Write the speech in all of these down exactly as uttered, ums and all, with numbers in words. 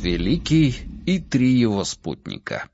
Великий и три его спутника.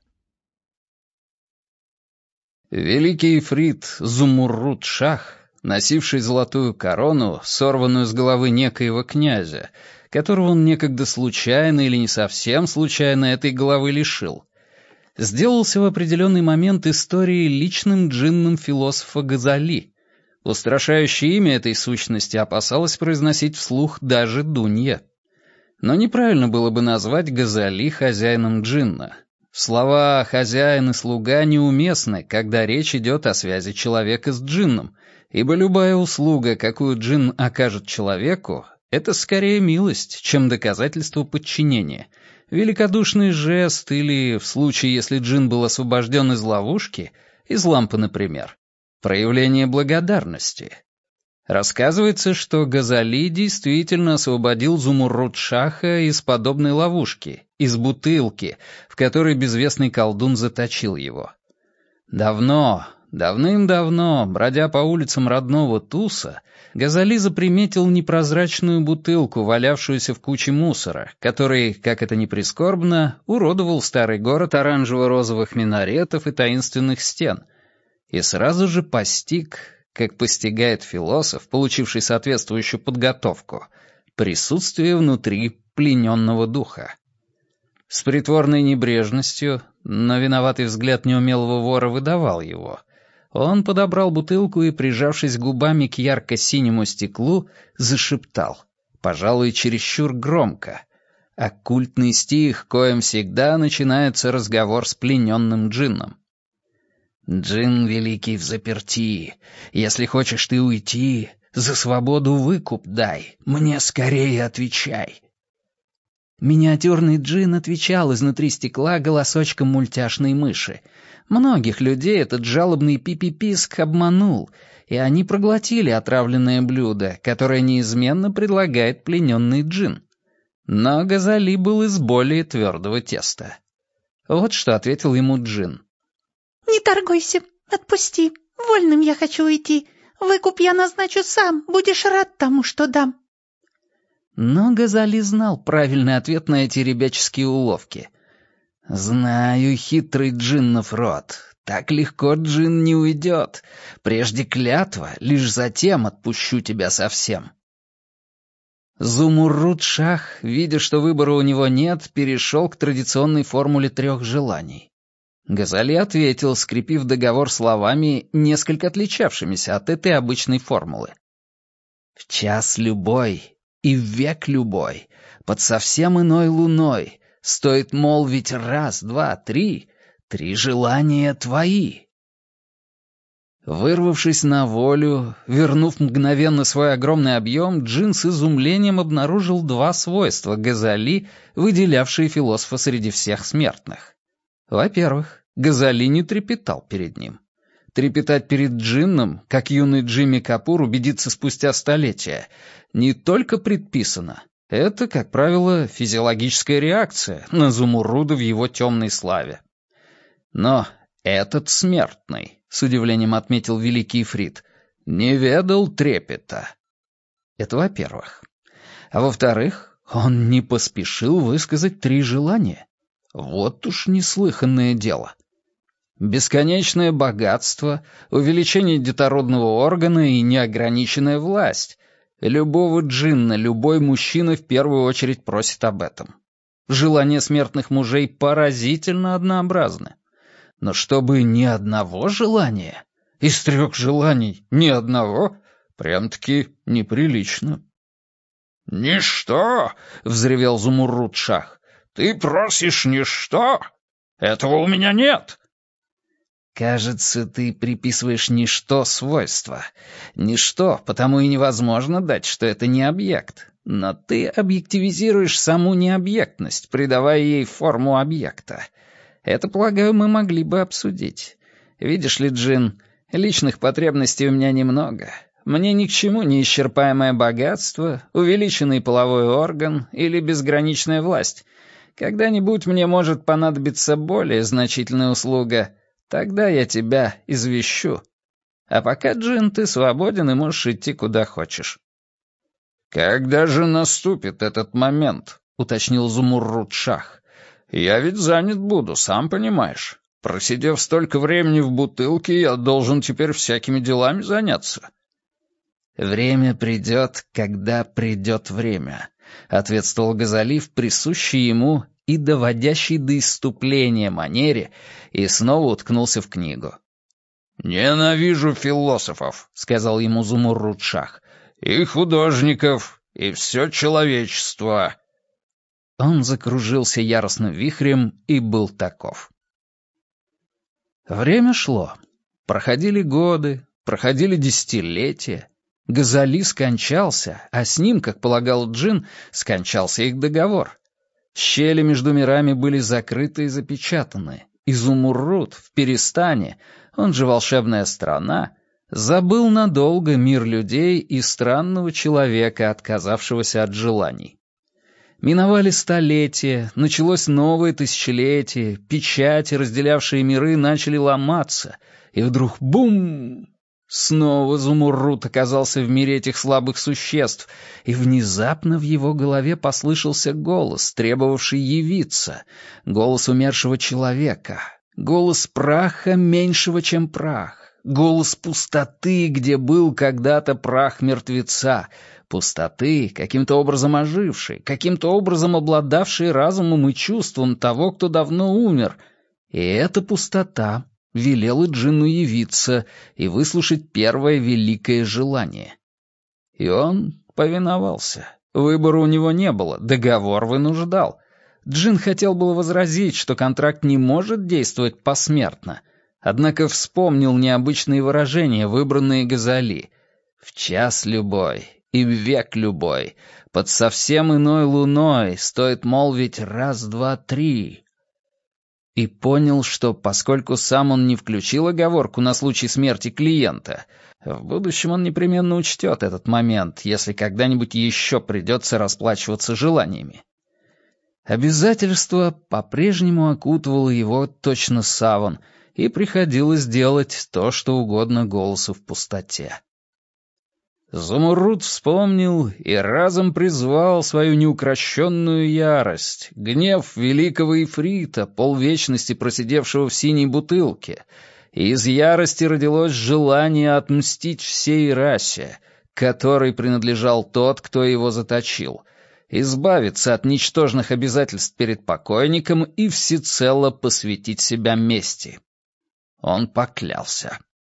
Великий Ифрит Зумуррут-Шах, носивший золотую корону, сорванную с головы некоего князя, которого он некогда случайно или не совсем случайно этой головы лишил, сделался в определенный момент истории личным джинном философа Газали. Устрашающее имя этой сущности опасалась произносить вслух даже Дунья. Но неправильно было бы назвать Газали хозяином джинна. Слова «хозяин» и «слуга» неуместны, когда речь идет о связи человека с джинном, ибо любая услуга, какую джинн окажет человеку, это скорее милость, чем доказательство подчинения, великодушный жест или, в случае, если джинн был освобожден из ловушки, из лампы, например, проявление благодарности. Рассказывается, что Газали действительно освободил Зумуррут-Шаха из подобной ловушки, из бутылки, в которой безвестный колдун заточил его. Давно, давным-давно, бродя по улицам родного Туса, Газали заприметил непрозрачную бутылку, валявшуюся в куче мусора, который, как это ни прискорбно, уродовал старый город оранжево-розовых минаретов и таинственных стен, и сразу же постиг, как постигает философ, получивший соответствующую подготовку, присутствие внутри плененного духа. С притворной небрежностью, но виноватый взгляд неумелого вора выдавал его, он подобрал бутылку и, прижавшись губами к ярко-синему стеклу, зашептал, пожалуй, чересчур громко, оккультный стих, коим всегда начинается разговор с плененным джинном. «Джинн великий взаперти, если хочешь ты уйти, за свободу выкуп дай, мне скорее отвечай». Миниатюрный джинн отвечал изнутри стекла голосочком мультяшной мыши. Многих людей этот жалобный пипи-писк обманул, и они проглотили отравленное блюдо, которое неизменно предлагает плененный джинн. Но Газали был из более твердого теста. Вот что ответил ему джинн. «Не торгуйся, отпусти. Вольным я хочу уйти. Выкуп я назначу сам, будешь рад тому, что дам». Но Газали знал правильный ответ на эти ребяческие уловки. «Знаю хитрый джиннов род. Так легко джинн не уйдет. Прежде клятва, лишь затем отпущу тебя совсем». Зумуррут-Шах, видя, что выбора у него нет, перешел к традиционной формуле трех желаний. Газали ответил, скрепив договор словами, несколько отличавшимися от этой обычной формулы. «В час любой и в век любой, под совсем иной луной, стоит молвить раз, два, три, три желания твои». Вырвавшись на волю, вернув мгновенно свой огромный объем, джинн с изумлением обнаружил два свойства Газали, выделявшие философа среди всех смертных. Во-первых, Газали не трепетал перед ним. Трепетать перед джинном, как юный Джимми Капур убедится спустя столетия, не только предписано. Это, как правило, физиологическая реакция на Зумурруда в его темной славе. Но этот смертный, с удивлением отметил великий Ифрит, не ведал трепета. Это во-первых. А во-вторых, он не поспешил высказать три желания. Вот уж неслыханное дело. Бесконечное богатство, увеличение детородного органа и неограниченная власть. Любого джинна, любой мужчина в первую очередь просит об этом. Желания смертных мужей поразительно однообразны. Но чтобы ни одного желания, из трех желаний ни одного, прям-таки неприлично. «Ничто!» — взревел Зумуррут-Шах. «Ты просишь ничто? Этого у меня нет!» «Кажется, ты приписываешь ничто свойства. Ничто, потому и невозможно дать, что это не объект. Но ты объективизируешь саму необъектность, придавая ей форму объекта. Это, полагаю, мы могли бы обсудить. Видишь ли, джинн, личных потребностей у меня немного. Мне ни к чему неисчерпаемое богатство, увеличенный половой орган или безграничная власть. Когда-нибудь мне может понадобиться более значительная услуга. Тогда я тебя извещу. А пока, джинн, ты свободен и можешь идти куда хочешь». «Когда же наступит этот момент?» — уточнил Зумуррут-Шах. «Я ведь занят буду, сам понимаешь. Просидев столько времени в бутылке, я должен теперь всякими делами заняться». «Время придет, когда придет время», — ответствовал Газали в присущей ему и доводящей до исступления манере, и снова уткнулся в книгу. «Ненавижу философов», — сказал ему Зумуррут-Шах, — «и художников, и все человечество». Он закружился яростным вихрем и был таков. Время шло. Проходили годы, проходили десятилетия. Газали скончался, а с ним, как полагал Джин, скончался их договор. Щели между мирами были закрыты и запечатаны. Изумруд в Перестане, он же волшебная страна, забыл надолго мир людей и странного человека, отказавшегося от желаний. Миновали столетия, началось новое тысячелетие, печати, разделявшие миры, начали ломаться, и вдруг бум! Снова Зумуррут оказался в мире этих слабых существ, и внезапно в его голове послышался голос, требовавший явиться, голос умершего человека, голос праха меньшего, чем прах, голос пустоты, где был когда-то прах мертвеца, пустоты, каким-то образом ожившей, каким-то образом обладавшей разумом и чувством того, кто давно умер, и эта пустота велела Джинну явиться и выслушать первое великое желание. И он повиновался. Выбора у него не было, договор вынуждал. Джин хотел было возразить, что контракт не может действовать посмертно, однако вспомнил необычные выражения, выбранные Газали. «В час любой и в век любой, под совсем иной луной, стоит молвить раз, два, три». И понял, что поскольку сам он не включил оговорку на случай смерти клиента, в будущем он непременно учтет этот момент, если когда-нибудь еще придется расплачиваться желаниями. Обязательство по-прежнему окутывало его точно саван, и приходилось делать то, что угодно голосу в пустоте. Зумуррут вспомнил и разом призвал свою неукрощенную ярость, гнев великого Ифрита, полвечности просидевшего в синей бутылке, и из ярости родилось желание отмстить всей расе, которой принадлежал тот, кто его заточил, избавиться от ничтожных обязательств перед покойником и всецело посвятить себя мести. Он поклялся.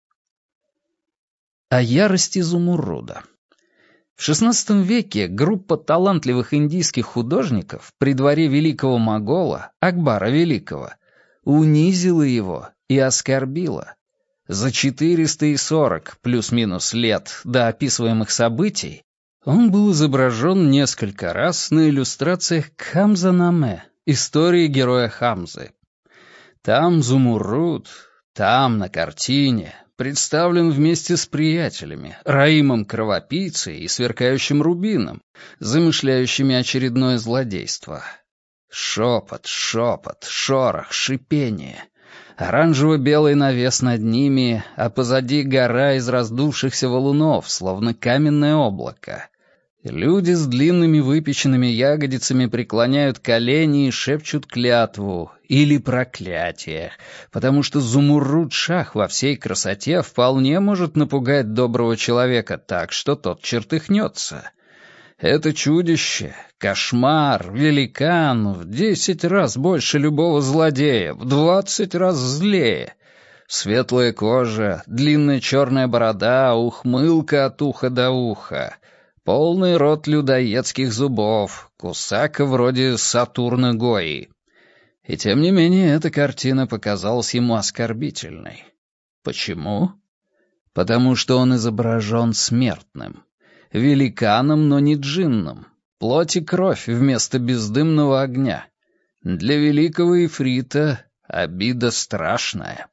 О ярости Зумурруда. В шестнадцатом веке группа талантливых индийских художников при дворе великого могола, Акбара Великого, унизила его и оскорбила. За четыреста сорок плюс-минус лет до описываемых событий он был изображен несколько раз на иллюстрациях к Хамза-наме, истории героя Хамзы. Там Зумуррут, там, на картине, представлен вместе с приятелями, Раимом Кровопийцей и Сверкающим Рубином, замышляющими очередное злодейство. Шепот, шепот, шорох, шипение. Оранжево-белый навес над ними, а позади гора из раздувшихся валунов, словно каменное облако. Люди с длинными выпеченными ягодицами преклоняют колени и шепчут клятву или проклятие, потому что Зумуррут-Шах во всей красоте вполне может напугать доброго человека так, что тот чертыхнется. Это чудище, кошмар, великан в десять раз больше любого злодея, в двадцать раз злее. Светлая кожа, длинная черная борода, ухмылка от уха до уха. Полный рот людоедских зубов, кусака вроде Сатурна Гои. И тем не менее эта картина показалась ему оскорбительной. Почему? Потому что он изображен смертным. Великаном, но не джинном. Плоть и кровь вместо бездымного огня. Для великого Ифрита обида страшная.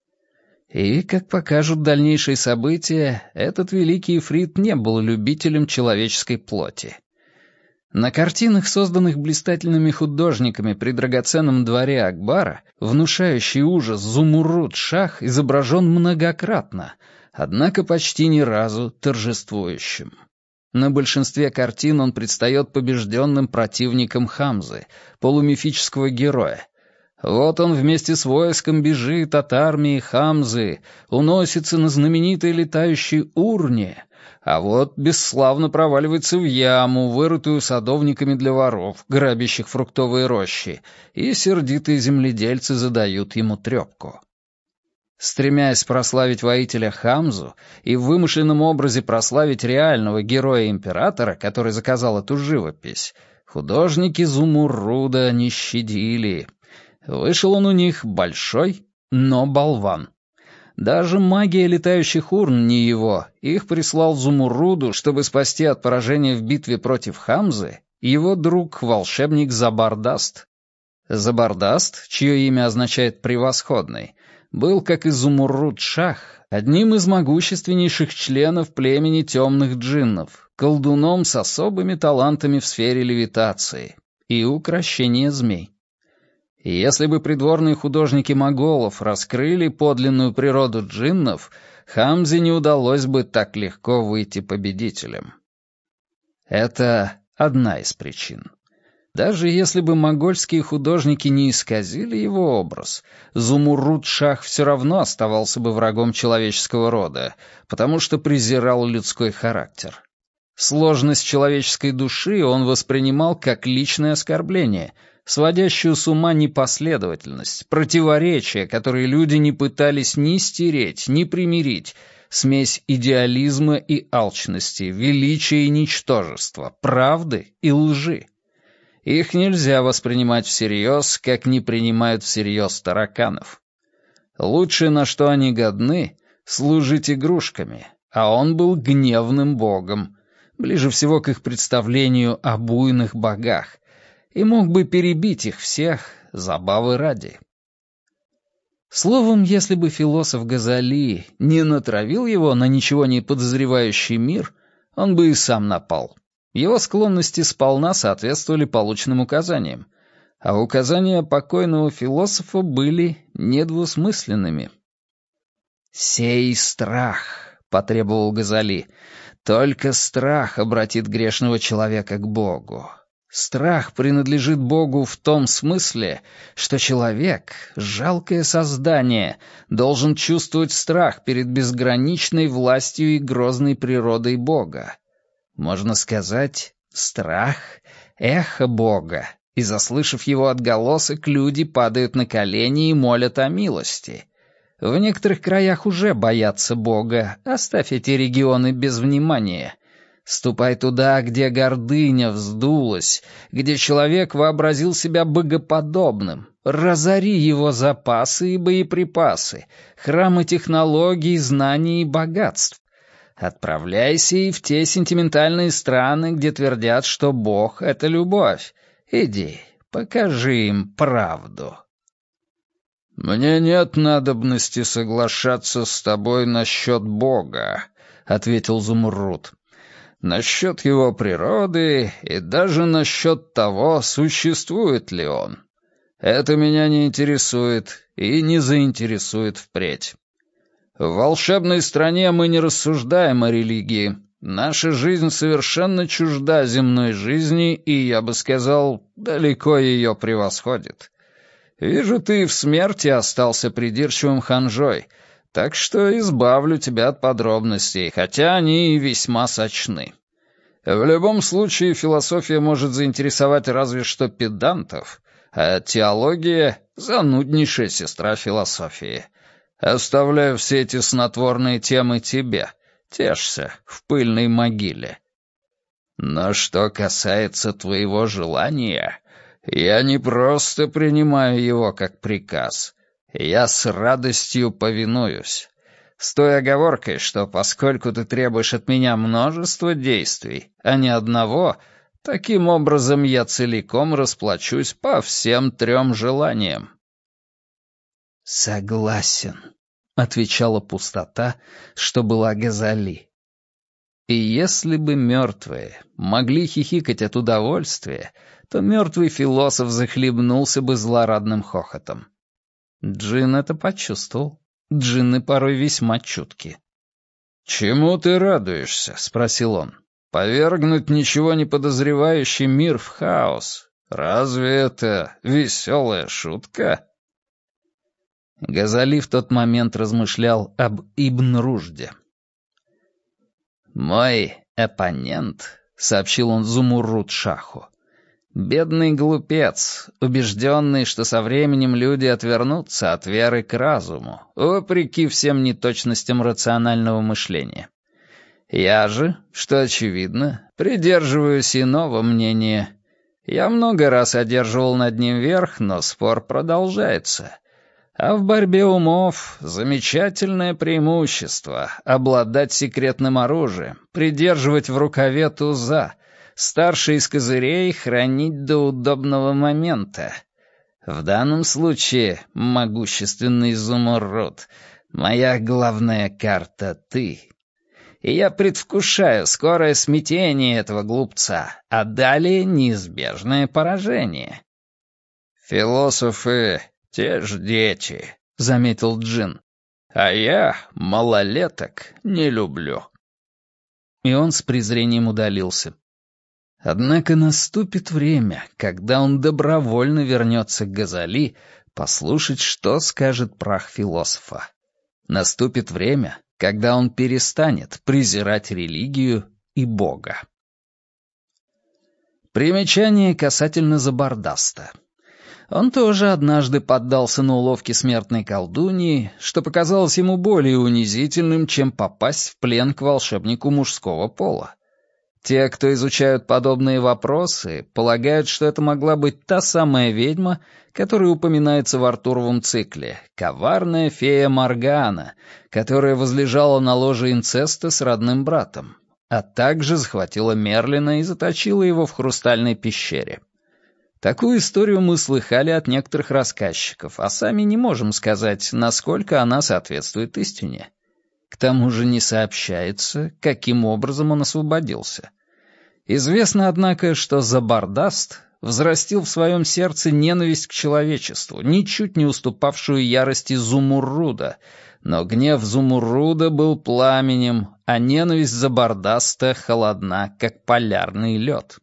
И, как покажут дальнейшие события, этот великий Ифрит не был любителем человеческой плоти. На картинах, созданных блистательными художниками при драгоценном дворе Акбара, внушающий ужас Зумуррут-Шах изображен многократно, однако почти ни разу торжествующим. На большинстве картин он предстает побежденным противником Хамзы, полумифического героя. Вот он вместе с войском бежит от армии Хамзы, уносится на знаменитой летающей урне, а вот бесславно проваливается в яму, вырытую садовниками для воров, грабящих фруктовые рощи, и сердитые земледельцы задают ему трепку. Стремясь прославить воителя Хамзу и в вымышленном образе прославить реального героя-императора, который заказал эту живопись, художники Зумурруда не щадили. Вышел он у них большой, но болван. Даже магия летающих урн не его, их прислал Зумурруду, чтобы спасти от поражения в битве против Хамзы, его друг-волшебник Забардаст. Забардаст, чье имя означает «превосходный», был, как и Зумуррудшах, одним из могущественнейших членов племени темных джиннов, колдуном с особыми талантами в сфере левитации и укрощения змей. И если бы придворные художники моголов раскрыли подлинную природу джиннов, Хамзе не удалось бы так легко выйти победителем. Это одна из причин. Даже если бы монгольские художники не исказили его образ, Зумуррудшах все равно оставался бы врагом человеческого рода, потому что презирал людской характер. Сложность человеческой души он воспринимал как личное оскорбление, сводящую с ума непоследовательность, противоречия, которые люди не пытались ни стереть, ни примирить, смесь идеализма и алчности, величия и ничтожества, правды и лжи. Их нельзя воспринимать всерьез, как не принимают всерьез тараканов. Лучшее, на что они годны, — служить игрушками, а он был гневным богом, ближе всего к их представлению о буйных богах, и мог бы перебить их всех забавы ради. Словом, если бы философ Газали не натравил его на ничего не подозревающий мир, он бы и сам напал. Его склонности сполна соответствовали полученным указаниям, а указания покойного философа были недвусмысленными. «Сей страх», — потребовал Газали, — «только страх обратит грешного человека к Богу. Страх принадлежит Богу в том смысле, что человек, жалкое создание, должен чувствовать страх перед безграничной властью и грозной природой Бога. Можно сказать, страх — эхо Бога, и, заслышав его отголосок, люди падают на колени и молят о милости. В некоторых краях уже боятся Бога, оставь эти регионы без внимания. Ступай туда, где гордыня вздулась, где человек вообразил себя богоподобным. Разори его запасы и боеприпасы, храмы технологий, знаний и богатств. Отправляйся и в те сентиментальные страны, где твердят, что Бог — это любовь. Иди, покажи им правду. «Мне нет надобности соглашаться с тобой насчет Бога», — ответил Зумурруд. «Насчет его природы и даже насчет того, существует ли он. Это меня не интересует и не заинтересует впредь. В волшебной стране мы не рассуждаем о религии. Наша жизнь совершенно чужда земной жизни, и, я бы сказал, далеко ее превосходит. Вижу, ты в смерти остался придирчивым ханжой, так что избавлю тебя от подробностей, хотя они и весьма сочны. В любом случае, философия может заинтересовать разве что педантов, а теология — зануднейшая сестра философии. Оставляю все эти снотворные темы тебе. Тешься в пыльной могиле. Но что касается твоего желания, я не просто принимаю его как приказ. Я с радостью повинуюсь. С той оговоркой, что поскольку ты требуешь от меня множества действий, а не одного, таким образом я целиком расплачусь по всем трем желаниям. «Согласен», — отвечала пустота, что была Газали. И если бы мертвые могли хихикать от удовольствия, то мертвый философ захлебнулся бы злорадным хохотом. Джин это почувствовал. Джинны порой весьма чутки. «Чему ты радуешься?» — спросил он. Повергнуть ничего не подозревающий мир в хаос. Разве это веселая шутка?» Газали в тот момент размышлял об Ибн Рушде. «Мой оппонент», — сообщил он Зумуррут-Шаху, — «бедный глупец, убежденный, что со временем люди отвернутся от веры к разуму, вопреки всем неточностям рационального мышления. Я же, что очевидно, придерживаюсь иного мнения. Я много раз одерживал над ним верх, но спор продолжается». А в борьбе умов замечательное преимущество — обладать секретным оружием, придерживать в рукаве туза, старший из козырей хранить до удобного момента. В данном случае, могущественный изумруд, моя главная карта — ты. И я предвкушаю скорое смятение этого глупца, а далее неизбежное поражение. Философы... «Те ж дети», — заметил Джин. «А я малолеток не люблю». И он с презрением удалился. Однако наступит время, когда он добровольно вернется к Газали, послушать, что скажет прах философа. Наступит время, когда он перестанет презирать религию и Бога. Примечание касательно Забардаста. Он тоже однажды поддался на уловки смертной колдуньи, что показалось ему более унизительным, чем попасть в плен к волшебнику мужского пола. Те, кто изучают подобные вопросы, полагают, что это могла быть та самая ведьма, которая упоминается в Артуровом цикле, коварная фея Моргана, которая возлежала на ложе инцеста с родным братом, а также захватила Мерлина и заточила его в хрустальной пещере. Такую историю мы слыхали от некоторых рассказчиков, а сами не можем сказать, насколько она соответствует истине. К тому же не сообщается, каким образом он освободился. Известно, однако, что Забардаст взрастил в своем сердце ненависть к человечеству, ничуть не уступавшую ярости Зумурруда, но гнев Зумурруда был пламенем, а ненависть Забардаста холодна, как полярный лед.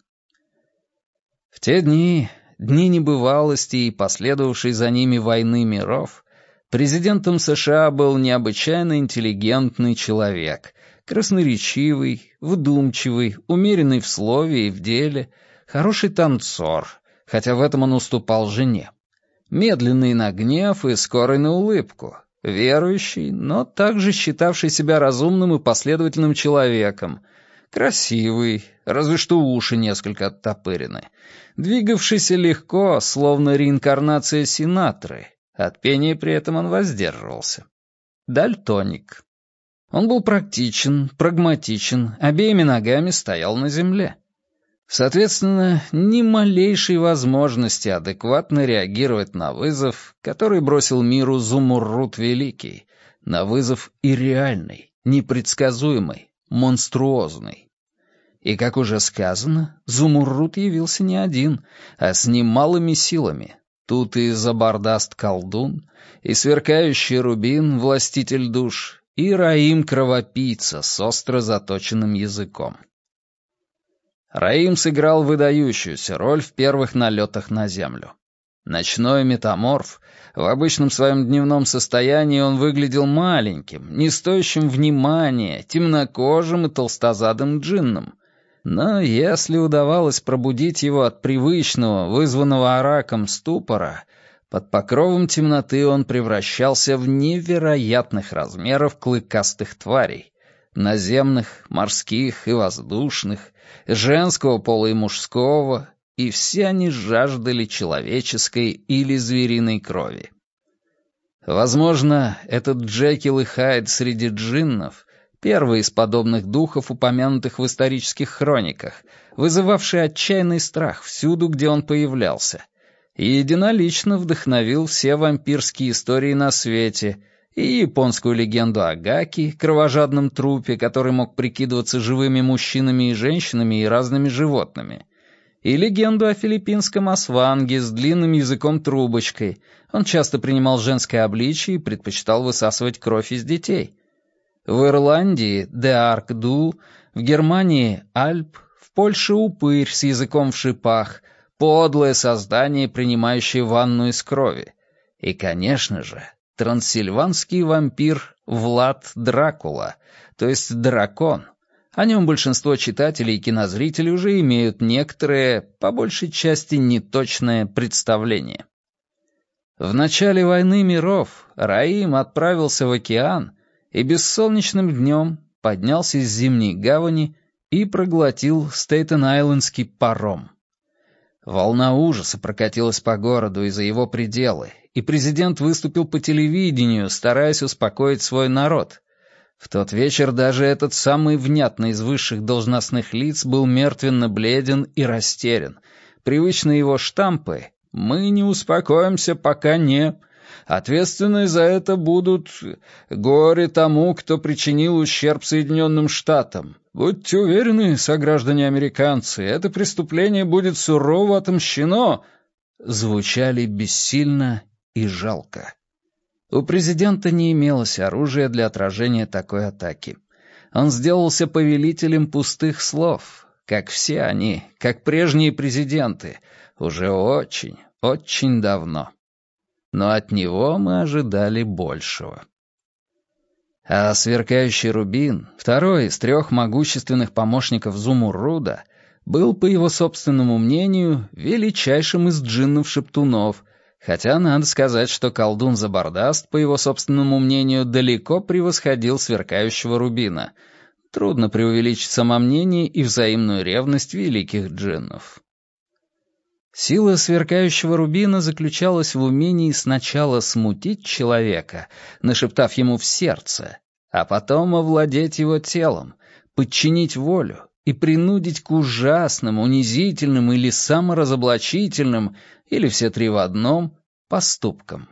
В те дни, дни небывалости и последовавшей за ними войны миров, президентом США был необычайно интеллигентный человек, красноречивый, вдумчивый, умеренный в слове и в деле, хороший танцор, хотя в этом он уступал жене, медленный на гнев и скорый на улыбку, верующий, но также считавший себя разумным и последовательным человеком, красивый, разве что уши несколько оттопырены, двигавшийся легко, словно реинкарнация Синатры. От пения при этом он воздерживался. Дальтоник. Он был практичен, прагматичен, обеими ногами стоял на земле. Соответственно, ни малейшей возможности адекватно реагировать на вызов, который бросил миру Зумуррут Великий, на вызов ирреальный, непредсказуемый, монструозный. И, как уже сказано, Зумуррут явился не один, а с немалыми силами. Тут и Забардаст-колдун, и сверкающий рубин, властитель душ, и Раим-кровопийца с остро заточенным языком. Раим сыграл выдающуюся роль в первых налетах на землю. Ночной метаморф, в обычном своем дневном состоянии он выглядел маленьким, не стоящим внимания, темнокожим и толстозадым джинном. Но если удавалось пробудить его от привычного, вызванного араком ступора, под покровом темноты он превращался в невероятных размеров клыкастых тварей, наземных, морских и воздушных, женского пола и мужского, и все они жаждали человеческой или звериной крови. Возможно, этот Джекил и Хайд среди джиннов — первый из подобных духов, упомянутых в исторических хрониках, вызывавший отчаянный страх всюду, где он появлялся, и единолично вдохновил все вампирские истории на свете, и японскую легенду о Гаки, кровожадном трупе, который мог прикидываться живыми мужчинами и женщинами и разными животными, и легенду о филиппинском Асванге с длинным языком-трубочкой. Он часто принимал женское обличие и предпочитал высасывать кровь из детей. В Ирландии Де Арк-Ду В Германии — Альп, в Польше — упырь с языком в шипах, подлое создание, принимающее ванну из крови. И, конечно же, трансильванский вампир Влад Дракула, то есть дракон. О нем большинство читателей и кинозрителей уже имеют некоторое, по большей части неточное представление. В начале войны миров Раим отправился в океан и бессолнечным днем поднялся из зимней гавани и проглотил Стейтен-Айлендский паром. Волна ужаса прокатилась по городу и за его пределы, и президент выступил по телевидению, стараясь успокоить свой народ. В тот вечер даже этот самый внятный из высших должностных лиц был мертвенно бледен и растерян. Привычные его штампы «Мы не успокоимся, пока не...» Ответственные за это будут горе тому, кто причинил ущерб Соединенным Штатам. Будьте уверены, сограждане-американцы, это преступление будет сурово отомщено. Звучали бессильно и жалко. У президента не имелось оружия для отражения такой атаки. Он сделался повелителем пустых слов, как все они, как прежние президенты, уже очень, очень давно. Но от него мы ожидали большего. А сверкающий рубин, второй из трех могущественных помощников Зумурруда, был, по его собственному мнению, величайшим из джиннов-шептунов, хотя надо сказать, что колдун Забардаст, по его собственному мнению, далеко превосходил сверкающего рубина. Трудно преувеличить самомнение и взаимную ревность великих джиннов. Сила сверкающего рубина заключалась в умении сначала смутить человека, нашептав ему в сердце, а потом овладеть его телом, подчинить волю и принудить к ужасным, унизительным или саморазоблачительным, или все три в одном, поступкам.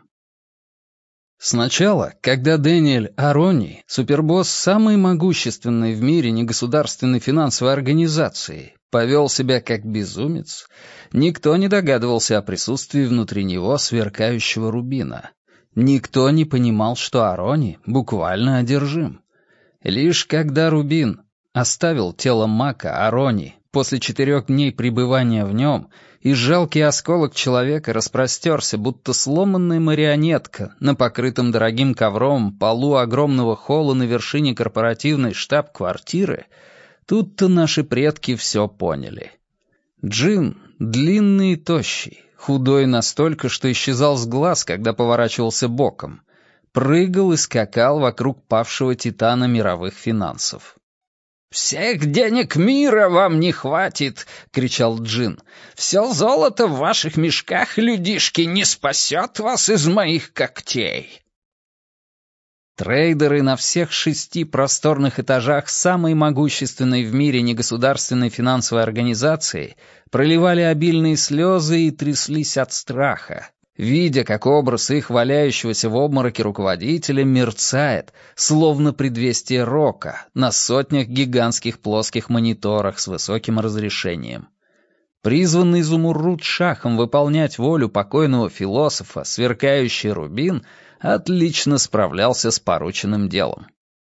Сначала, когда Дэниэль Арони, супербосс самой могущественной в мире негосударственной финансовой организации, повел себя как безумец, никто не догадывался о присутствии внутри него сверкающего рубина. Никто не понимал, что Арони буквально одержим. Лишь когда рубин оставил тело мака Арони после четырех дней пребывания в нем, и жалкий осколок человека распростерся, будто сломанная марионетка на покрытом дорогим ковром полу огромного холла на вершине корпоративной штаб-квартиры, тут-то наши предки все поняли. Джин, длинный и тощий, худой настолько, что исчезал с глаз, когда поворачивался боком, прыгал и скакал вокруг павшего титана мировых финансов. «Всех денег мира вам не хватит!» — кричал Джин. «Все золото в ваших мешках, людишки, не спасет вас из моих когтей!» Трейдеры на всех шести просторных этажах самой могущественной в мире негосударственной финансовой организации проливали обильные слезы и тряслись от страха, видя, как образ их валяющегося в обмороке руководителя мерцает, словно предвестие рока, на сотнях гигантских плоских мониторах с высоким разрешением. Призванный Зумурруд-Шахом выполнять волю покойного философа, сверкающий рубин отлично справлялся с порученным делом.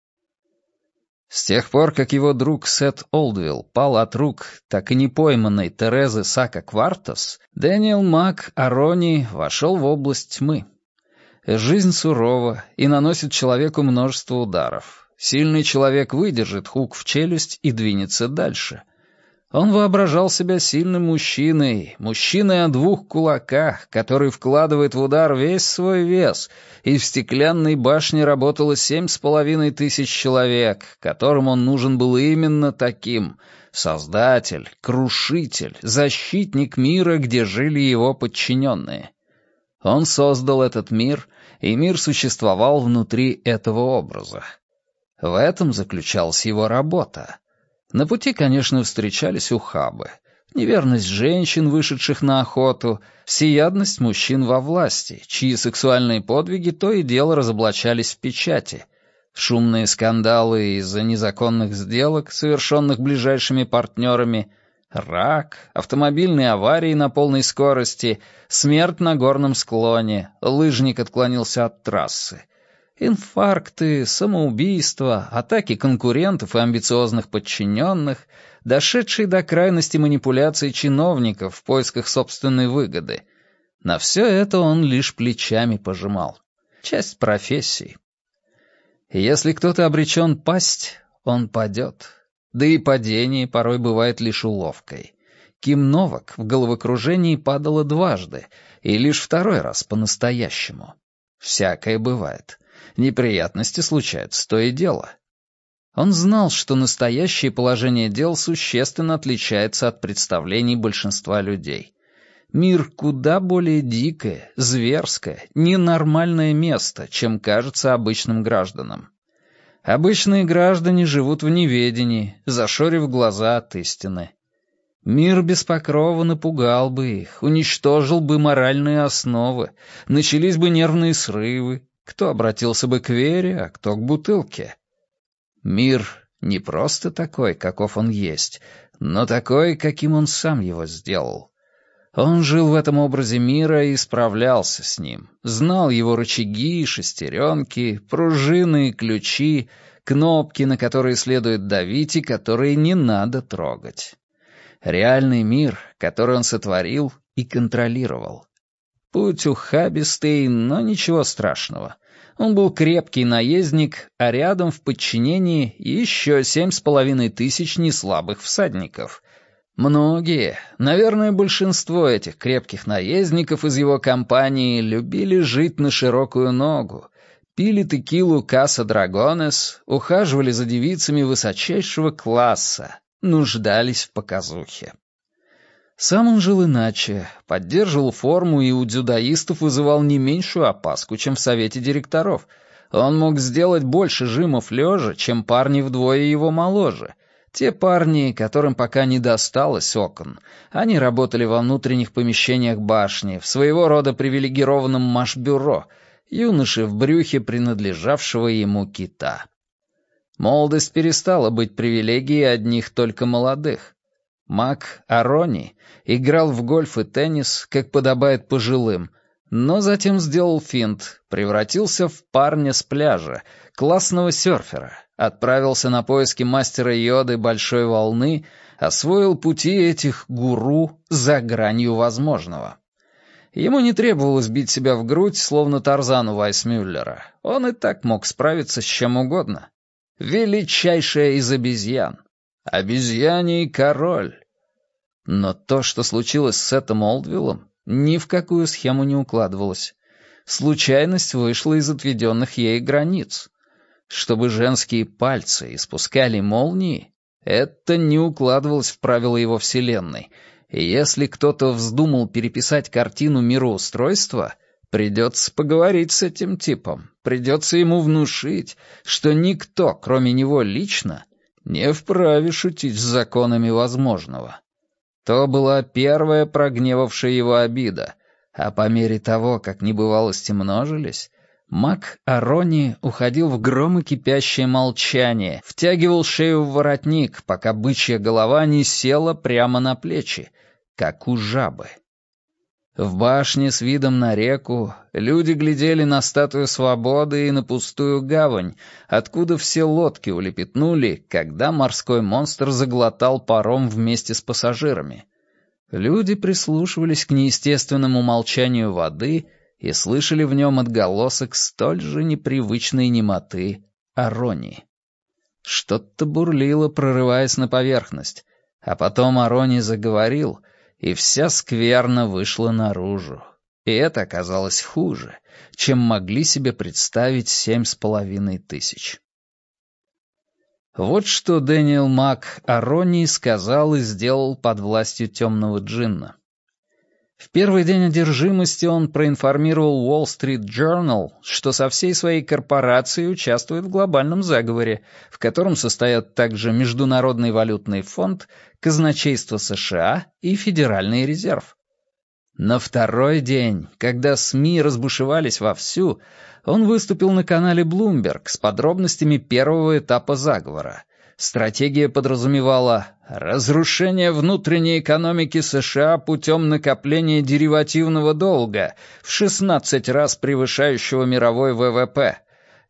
С тех пор, как его друг Сет Олдвилл пал от рук так и не пойманной Терезы Сака Квартос, Дэниел Мак Арони вошел в область тьмы. Жизнь сурова и наносит человеку множество ударов. Сильный человек выдержит хук в челюсть и двинется дальше. Он воображал себя сильным мужчиной, мужчиной о двух кулаках, который вкладывает в удар весь свой вес, и в стеклянной башне работало семь с половиной тысяч человек, которым он нужен был именно таким — создатель, крушитель, защитник мира, где жили его подчиненные. Он создал этот мир, и мир существовал внутри этого образа. В этом заключалась его работа. На пути, конечно, встречались ухабы. Неверность женщин, вышедших на охоту, всеядность мужчин во власти, чьи сексуальные подвиги то и дело разоблачались в печати, шумные скандалы из-за незаконных сделок, совершенных ближайшими партнерами, рак, автомобильные аварии на полной скорости, смерть на горном склоне, лыжник отклонился от трассы. Инфаркты, самоубийства, атаки конкурентов и амбициозных подчиненных, дошедшие до крайности манипуляций чиновников в поисках собственной выгоды. На все это он лишь плечами пожимал. Часть профессии. Если кто-то обречен пасть, он падет. Да и падение порой бывает лишь уловкой. Ким Новак в головокружении падала дважды, и лишь второй раз по-настоящему. Всякое бывает. Неприятности случаются, то и дело. Он знал, что настоящее положение дел существенно отличается от представлений большинства людей. Мир куда более дикое, зверское, ненормальное место, чем кажется обычным гражданам. Обычные граждане живут в неведении, зашорив глаза от истины. Мир без покрова напугал бы их, уничтожил бы моральные основы, начались бы нервные срывы, кто обратился бы к вере, а кто к бутылке. Мир не просто такой, каков он есть, но такой, каким он сам его сделал. Он жил в этом образе мира и справлялся с ним, знал его рычаги, шестеренки, пружины и ключи, кнопки, на которые следует давить и которые не надо трогать. Реальный мир, который он сотворил и контролировал. Путь ухабистый, но ничего страшного. Он был крепкий наездник, а рядом в подчинении еще семь с половиной тысяч неслабых всадников. Многие, наверное, большинство этих крепких наездников из его компании любили жить на широкую ногу, пили текилу Каса Драгонес, ухаживали за девицами высочайшего класса, нуждались в показухе. Сам он жил иначе, поддерживал форму и у дзюдоистов вызывал не меньшую опаску, чем в совете директоров. Он мог сделать больше жимов лежа, чем парни вдвое его моложе. Те парни, которым пока не досталось окон, они работали во внутренних помещениях башни, в своего рода привилегированном машбюро, юноши в брюхе принадлежавшего ему кита. Молодость перестала быть привилегией одних только молодых. Мак Арони играл в гольф и теннис, как подобает пожилым, но затем сделал финт, превратился в парня с пляжа, классного серфера, отправился на поиски мастера йоды большой волны, освоил пути этих гуру за гранью возможного. Ему не требовалось бить себя в грудь, словно Тарзану Вайсмюллера. Он и так мог справиться с чем угодно. Величайшая из обезьян. Обезьяний король. Но то, что случилось с Сетом Олдвиллом, ни в какую схему не укладывалось. Случайность вышла из отведенных ей границ. Чтобы женские пальцы испускали молнии, это не укладывалось в правила его вселенной. И если кто-то вздумал переписать картину мироустройства, придется поговорить с этим типом, придется ему внушить, что никто, кроме него лично, не вправе шутить с законами возможного. То была первая прогневавшая его обида, а по мере того, как небывалости множились, Мак Арони уходил в громокипящее молчание, втягивал шею в воротник, пока бычья голова не села прямо на плечи, как у жабы. В башне с видом на реку люди глядели на статую свободы и на пустую гавань, откуда все лодки улепетнули, когда морской монстр заглотал паром вместе с пассажирами. Люди прислушивались к неестественному молчанию воды и слышали в нем отголосок столь же непривычной немоты Арони. Что-то бурлило, прорываясь на поверхность, а потом Арони заговорил, и вся скверна вышла наружу. И это оказалось хуже, чем могли себе представить семь с половиной тысяч. Вот что Дэниел Мак Арони сказал и сделал под властью темного джинна. В первый день одержимости он проинформировал Wall Street Journal, что со всей своей корпорацией участвует в глобальном заговоре, в котором состоят также Международный валютный фонд, казначейство США и Федеральный резерв. На второй день, когда СМИ разбушевались вовсю, он выступил на канале Bloomberg с подробностями первого этапа заговора. Стратегия подразумевала разрушение внутренней экономики США путем накопления деривативного долга в шестнадцать раз превышающего мировой вэ вэ пэ.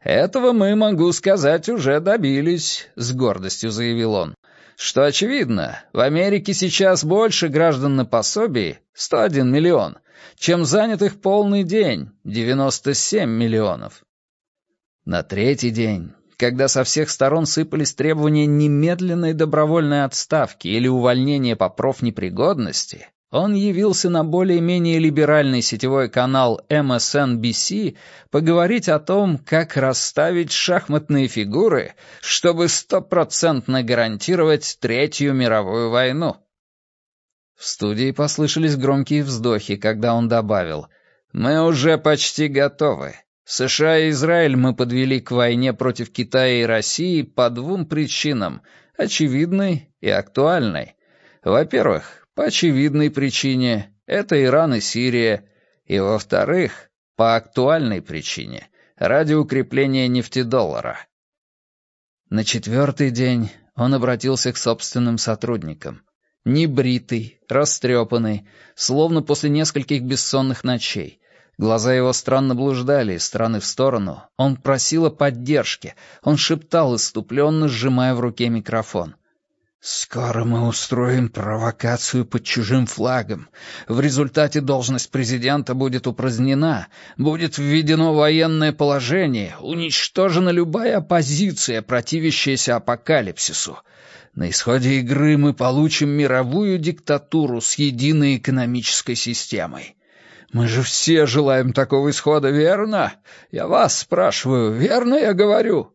«Этого мы, могу сказать, уже добились», — с гордостью заявил он. «Что очевидно, в Америке сейчас больше граждан на пособии, сто один миллион, чем занятых полный день, девяносто семь миллионов». На третий день, когда со всех сторон сыпались требования немедленной добровольной отставки или увольнения по профнепригодности, он явился на более-менее либеральный сетевой канал эм эс эн би си поговорить о том, как расставить шахматные фигуры, чтобы стопроцентно гарантировать Третью мировую войну. В студии послышались громкие вздохи, когда он добавил: «Мы уже почти готовы. США и Израиль мы подвели к войне против Китая и России по двум причинам, очевидной и актуальной. Во-первых, по очевидной причине — это Иран и Сирия, и, во-вторых, по актуальной причине — ради укрепления нефтедоллара». На четвертый день он обратился к собственным сотрудникам. Небритый, растрепанный, словно после нескольких бессонных ночей. Глаза его странно блуждали из стороны в сторону. Он просил о поддержке. Он шептал исступленно, сжимая в руке микрофон. «Скоро мы устроим провокацию под чужим флагом. В результате должность президента будет упразднена, будет введено военное положение, уничтожена любая оппозиция, противящаяся апокалипсису. На исходе игры мы получим мировую диктатуру с единой экономической системой. Мы же все желаем такого исхода, верно? Я вас спрашиваю, верно я говорю?»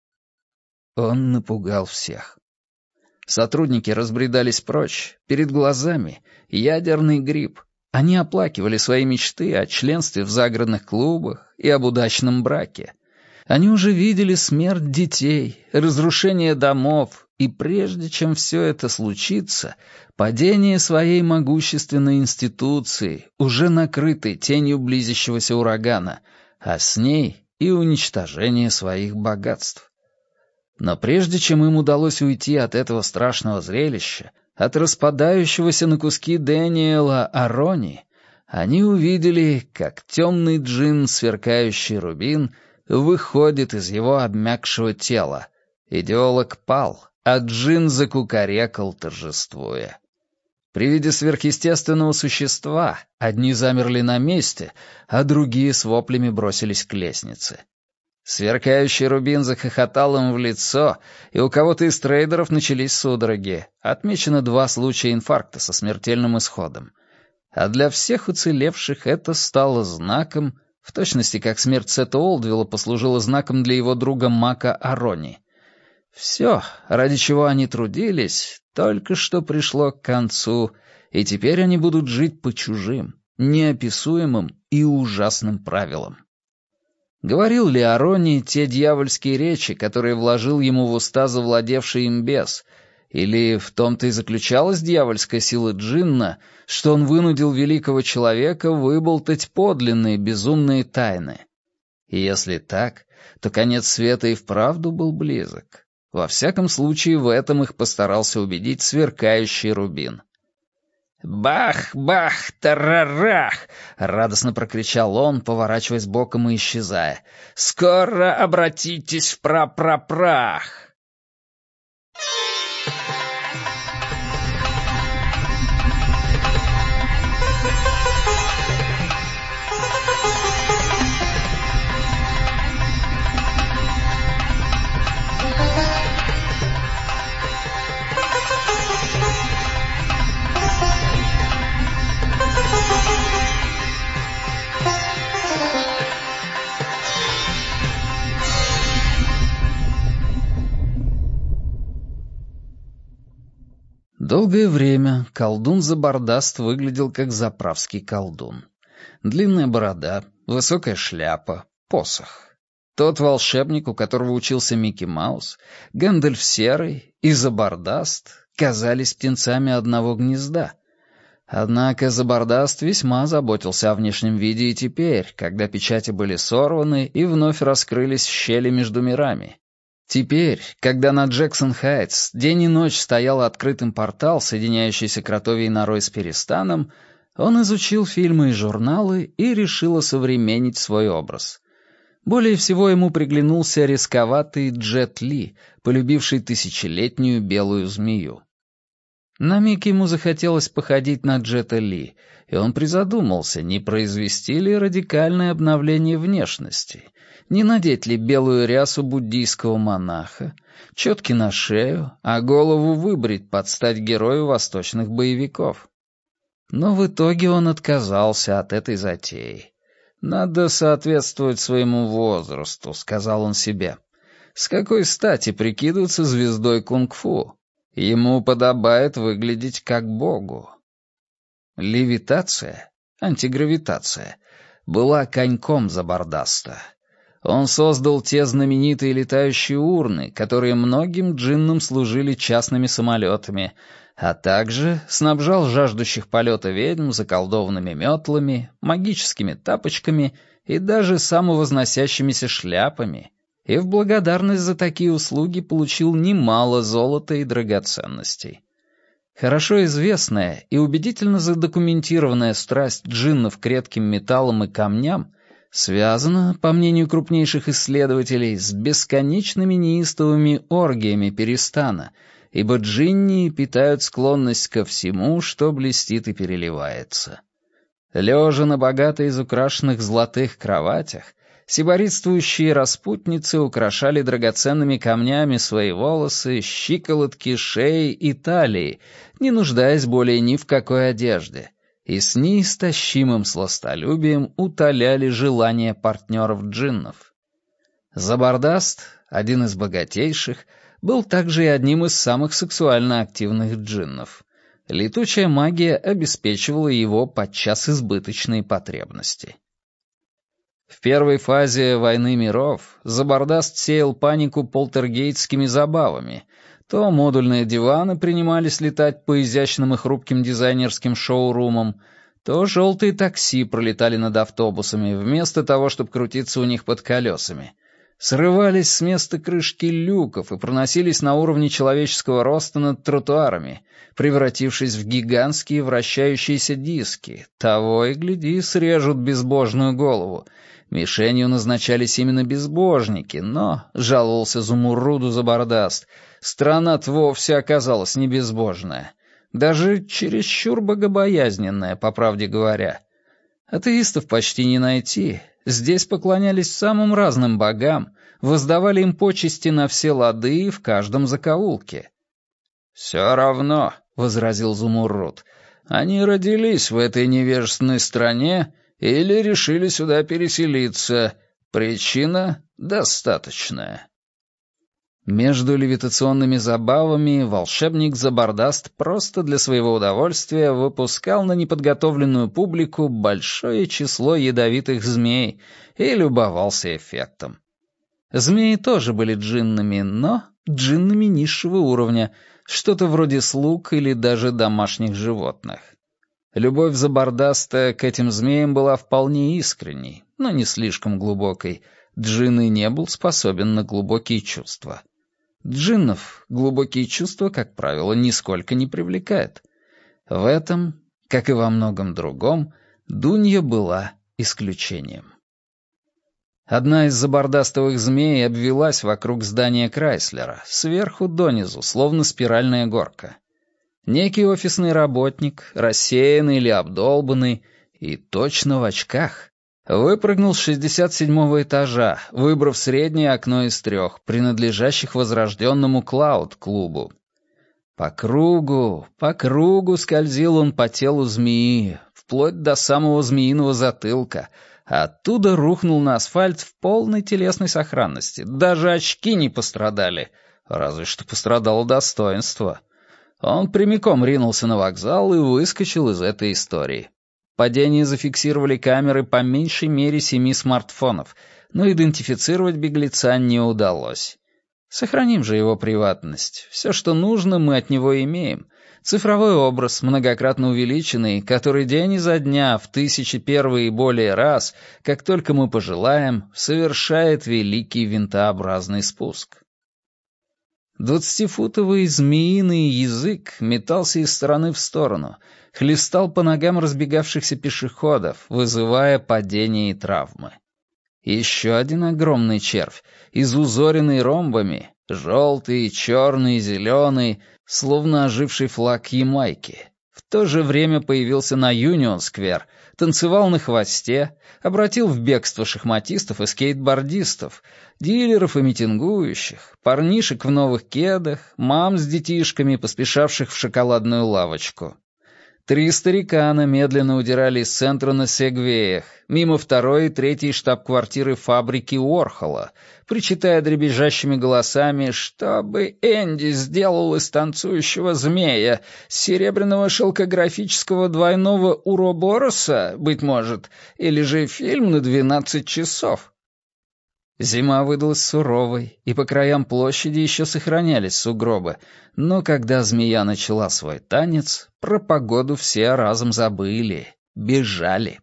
Он напугал всех. Сотрудники разбредались прочь, перед глазами ядерный гриб. Они оплакивали свои мечты о членстве в загородных клубах и об удачном браке. Они уже видели смерть детей, разрушение домов, и прежде чем все это случится, падение своей могущественной институции, уже накрытой тенью близящегося урагана, а с ней и уничтожение своих богатств. Но прежде чем им удалось уйти от этого страшного зрелища, от распадающегося на куски Дэниела Арони, они увидели, как темный джинн, сверкающий рубин, выходит из его обмякшего тела. Идеолог пал, а джинн закукарекал, торжествуя. При виде сверхъестественного существа одни замерли на месте, а другие с воплями бросились к лестнице. Сверкающий рубин захохотал им в лицо, и у кого-то из трейдеров начались судороги. Отмечено два случая инфаркта со смертельным исходом. А для всех уцелевших это стало знаком, в точности как смерть Сета Олдвилла послужила знаком для его друга Мака Арони. Все, ради чего они трудились, только что пришло к концу, и теперь они будут жить по чужим, неописуемым и ужасным правилам. Говорил ли Арони те дьявольские речи, которые вложил ему в уста завладевший им бес, или в том-то и заключалась дьявольская сила джинна, что он вынудил великого человека выболтать подлинные безумные тайны? И если так, то конец света и вправду был близок. Во всяком случае, в этом их постарался убедить сверкающий рубин. «Бах, бах, тарарах!» — радостно прокричал он, поворачиваясь боком и исчезая. «Скоро обратитесь в пра-пра-прах!» Долгое время колдун-забардаст выглядел как заправский колдун. Длинная борода, высокая шляпа, посох. Тот волшебник, у которого учился Микки Маус, Гэндальф Серый и Забардаст казались птенцами одного гнезда. Однако Забардаст весьма заботился о внешнем виде и теперь, когда печати были сорваны и вновь раскрылись щели между мирами. Теперь, когда на Джексон-Хайтс день и ночь стоял открытым портал, соединяющийся Кротовьей норой с Перестаном, он изучил фильмы и журналы и решил осовременить свой образ. Более всего ему приглянулся рисковатый Джет Ли, полюбивший тысячелетнюю белую змею. На миг ему захотелось походить на Джета Ли, и он призадумался, не произвести ли радикальное обновление внешности, не надеть ли белую рясу буддийского монаха, четки на шею, а голову выбрить под стать герою восточных боевиков. Но в итоге он отказался от этой затеи. «Надо соответствовать своему возрасту», — сказал он себе. «С какой стати прикидываться звездой кунг-фу? Ему подобает выглядеть как богу». Левитация, антигравитация, была коньком Забардаста. Он создал те знаменитые летающие урны, которые многим джиннам служили частными самолетами, а также снабжал жаждущих полета ведьм заколдованными метлами, магическими тапочками и даже самовозносящимися шляпами, и в благодарность за такие услуги получил немало золота и драгоценностей. Хорошо известная и убедительно задокументированная страсть джиннов к редким металлам и камням связана, по мнению крупнейших исследователей, с бесконечными неистовыми оргиями перистана, ибо джинни питают склонность ко всему, что блестит и переливается. Лежа на богато изукрашенных золотых кроватях, сиборитствующие распутницы украшали драгоценными камнями свои волосы, щиколотки, шеи и талии, не нуждаясь более ни в какой одежде, и с неистощимым сластолюбием утоляли желания партнеров-джиннов. Забардаст, один из богатейших, был также и одним из самых сексуально активных джиннов. Летучая магия обеспечивала его подчас избыточные потребности. В первой фазе «Войны миров» Забардаст сеял панику полтергейтскими забавами. То модульные диваны принимались летать по изящным и хрупким дизайнерским шоурумам, то желтые такси пролетали над автобусами, вместо того, чтобы крутиться у них под колесами. Срывались с места крышки люков и проносились на уровне человеческого роста над тротуарами, превратившись в гигантские вращающиеся диски. Того и гляди, срежут безбожную голову. Мишенью назначались именно безбожники, но, жаловался Зумурруду Забардаст, страна-то вовсе оказалась не безбожная. Даже чересчур богобоязненная, по правде говоря. Атеистов почти не найти. Здесь поклонялись самым разным богам, воздавали им почести на все лады и в каждом закоулке. «Все равно», — возразил Зумуррут, — «они родились в этой невежественной стране или решили сюда переселиться. Причина достаточная». Между левитационными забавами волшебник Забардаст просто для своего удовольствия выпускал на неподготовленную публику большое число ядовитых змей и любовался эффектом. Змеи тоже были джиннами, но джиннами низшего уровня, что-то вроде слуг или даже домашних животных. Любовь Забардаста к этим змеям была вполне искренней, но не слишком глубокой. Джин и не был способен на глубокие чувства. Джиннов глубокие чувства, как правило, нисколько не привлекают. В этом, как и во многом другом, Дунья была исключением. Одна из забардастовых змей обвелась вокруг здания Крайслера, сверху донизу, словно спиральная горка. Некий офисный работник, рассеянный или обдолбанный, и точно в очках, выпрыгнул с шестьдесят седьмого этажа, выбрав среднее окно из трех, принадлежащих возрожденному Клауд-клубу. По кругу, по кругу скользил он по телу змеи, вплоть до самого змеиного затылка, а оттуда рухнул на асфальт в полной телесной сохранности. Даже очки не пострадали, разве что пострадало достоинство. Он прямиком ринулся на вокзал и выскочил из этой истории. Падение зафиксировали камеры по меньшей мере семи смартфонов, но идентифицировать беглеца не удалось. Сохраним же его приватность. Все, что нужно, мы от него имеем. Цифровой образ, многократно увеличенный, который день изо дня, в тысячи первый и более раз, как только мы пожелаем, совершает великий винтообразный спуск. Двадцатифутовый змеиный язык метался из стороны в сторону, хлестал по ногам разбегавшихся пешеходов, вызывая падения и травмы. Еще один огромный червь, изузоренный ромбами, желтый, черный, зеленый, словно оживший флаг Ямайки. В то же время появился на Юнион-сквер, танцевал на хвосте, обратил в бегство шахматистов и скейтбордистов, дилеров и митингующих, парнишек в новых кедах, мам с детишками, поспешавших в шоколадную лавочку. Три старикана медленно удирали из центра на сегвеях, мимо второй и третьей штаб-квартиры фабрики Уорхола, причитая дребезжащими голосами, чтобы Энди сделал из танцующего змея, серебряного шелкографического двойного уробороса, быть может, или же фильм на двенадцать часов. Зима выдалась суровой, и по краям площади еще сохранялись сугробы, но когда змея начала свой танец, про погоду все разом забыли, бежали.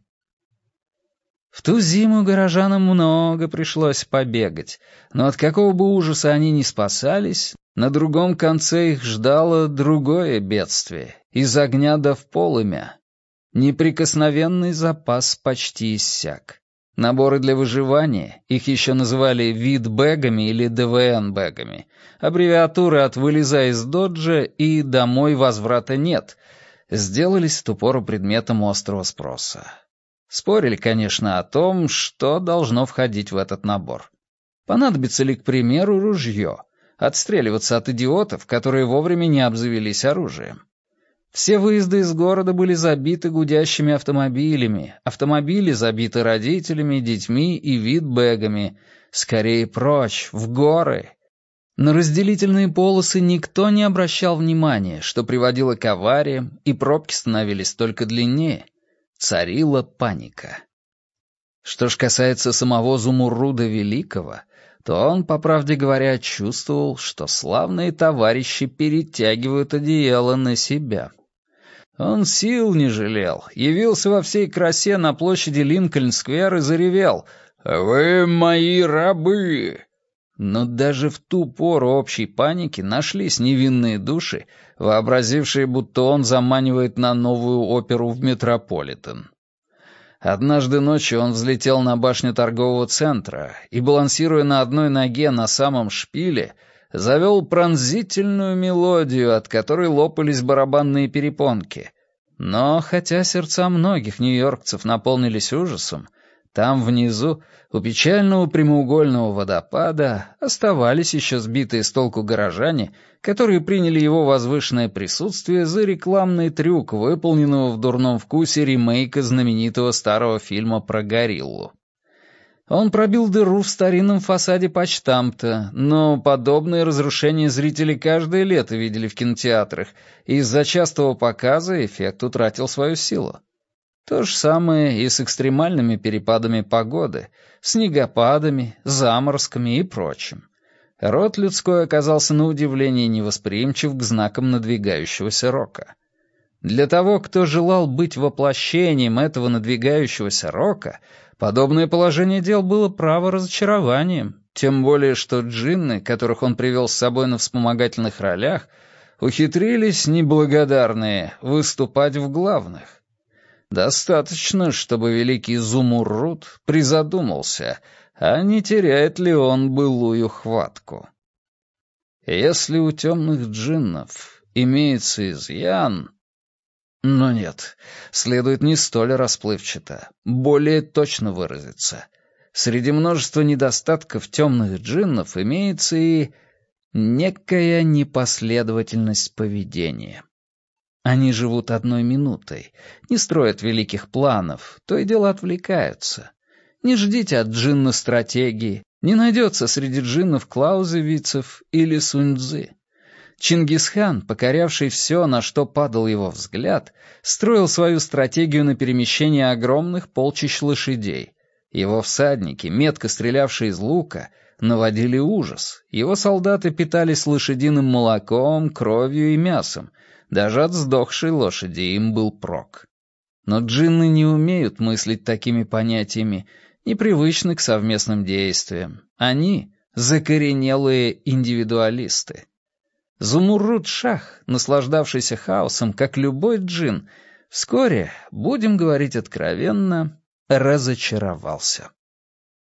В ту зиму горожанам много пришлось побегать, но от какого бы ужаса они ни спасались, на другом конце их ждало другое бедствие, из огня до в полымя. Неприкосновенный запас почти иссяк. Наборы для выживания, их еще называли вид-бэгами или ДВН-бэгами, аббревиатуры от «вылезай из доджа» и «домой возврата нет», сделались в ту пору предметом острого спроса. Спорили, конечно, о том, что должно входить в этот набор. Понадобится ли, к примеру, ружье, отстреливаться от идиотов, которые вовремя не обзавелись оружием. Все выезды из города были забиты гудящими автомобилями, автомобили забиты родителями, детьми и вид-бэгами. Скорее прочь, в горы. На разделительные полосы никто не обращал внимания, что приводило к авариям, и пробки становились только длиннее. Царила паника. Что ж касается самого Зумурруда Великого, то он, по правде говоря, чувствовал, что славные товарищи перетягивают одеяло на себя. Он сил не жалел, явился во всей красе на площади Линкольн-сквер и заревел «Вы мои рабы!». Но даже в ту пору общей паники нашлись невинные души, вообразившие, будто он заманивает на новую оперу в Метрополитен. Однажды ночью он взлетел на башню торгового центра и, балансируя на одной ноге на самом шпиле, завел пронзительную мелодию, от которой лопались барабанные перепонки. Но хотя сердца многих нью-йоркцев наполнились ужасом, там внизу, у печального прямоугольного водопада, оставались еще сбитые с толку горожане, которые приняли его возвышенное присутствие за рекламный трюк, выполненного в дурном вкусе ремейка знаменитого старого фильма про гориллу. Он пробил дыру в старинном фасаде почтамта, но подобные разрушения зрители каждое лето видели в кинотеатрах, и из-за частого показа эффект утратил свою силу. То же самое и с экстремальными перепадами погоды, снегопадами, заморозками и прочим. Род людской оказался на удивление невосприимчив к знакам надвигающегося рока. Для того, кто желал быть воплощением этого надвигающегося рока, подобное положение дел было право разочарованием, тем более что джинны, которых он привел с собой на вспомогательных ролях, ухитрились, неблагодарные, выступать в главных. Достаточно, чтобы великий Зумуррут призадумался, а не теряет ли он былую хватку. Если у темных джиннов имеется изъян... Но нет, следует не столь расплывчато, более точно выразиться. Среди множества недостатков темных джиннов имеется и некая непоследовательность поведения. Они живут одной минутой, не строят великих планов, то и дело отвлекаются. Не ждите от джинна стратегии, не найдется среди джиннов Клаузевицев или Сунь-Цзы. Чингисхан, покорявший все, на что падал его взгляд, строил свою стратегию на перемещение огромных полчищ лошадей. Его всадники, метко стрелявшие из лука, наводили ужас. Его солдаты питались лошадиным молоком, кровью и мясом. Даже от сдохшей лошади им был прок. Но джинны не умеют мыслить такими понятиями, непривычны к совместным действиям. Они — закоренелые индивидуалисты. Зумуррут-Шах, наслаждавшийся хаосом, как любой джин, вскоре, будем говорить откровенно, разочаровался.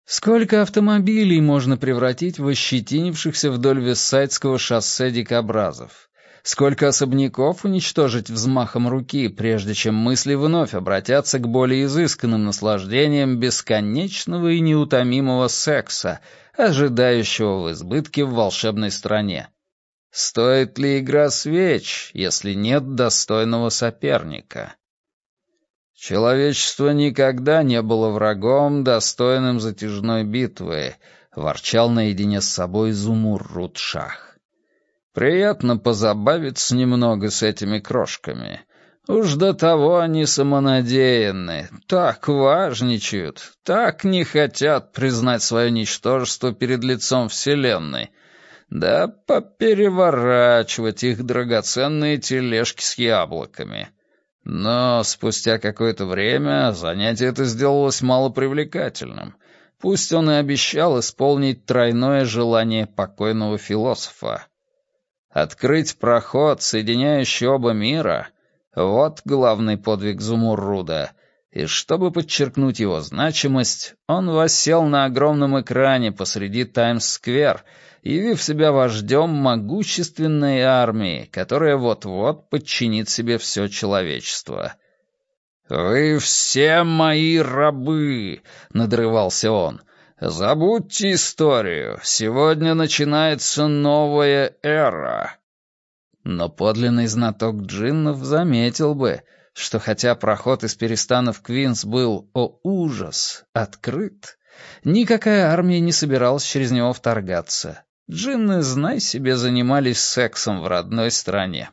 Сколько автомобилей можно превратить в ощетинившихся вдоль Вестсайдского шоссе дикобразов? Сколько особняков уничтожить взмахом руки, прежде чем мысли вновь обратятся к более изысканным наслаждениям бесконечного и неутомимого секса, ожидающего в избытке в волшебной стране? Стоит ли игра свеч, если нет достойного соперника? «Человечество никогда не было врагом, достойным затяжной битвы», — ворчал наедине с собой Зумуррут-Шах. «Приятно позабавиться немного с этими крошками. Уж до того они самонадеянны, так важничают, так не хотят признать свое ничтожество перед лицом Вселенной. Да попереворачивать их драгоценные тележки с яблоками». Но спустя какое-то время занятие это сделалось малопривлекательным. Пусть он и обещал исполнить тройное желание покойного философа. Открыть проход, соединяющий оба мира — вот главный подвиг Зумурруда. И чтобы подчеркнуть его значимость, он воссел на огромном экране посреди Таймс-сквер, явив себя вождем могущественной армии, которая вот-вот подчинит себе все человечество. «Вы все мои рабы!» — надрывался он. «Забудьте историю. Сегодня начинается новая эра». Но подлинный знаток джиннов заметил бы, что хотя проход из Перистана в Квинс был, о ужас, открыт, никакая армия не собиралась через него вторгаться. Джинны, знай себе, занимались сексом в родной стране.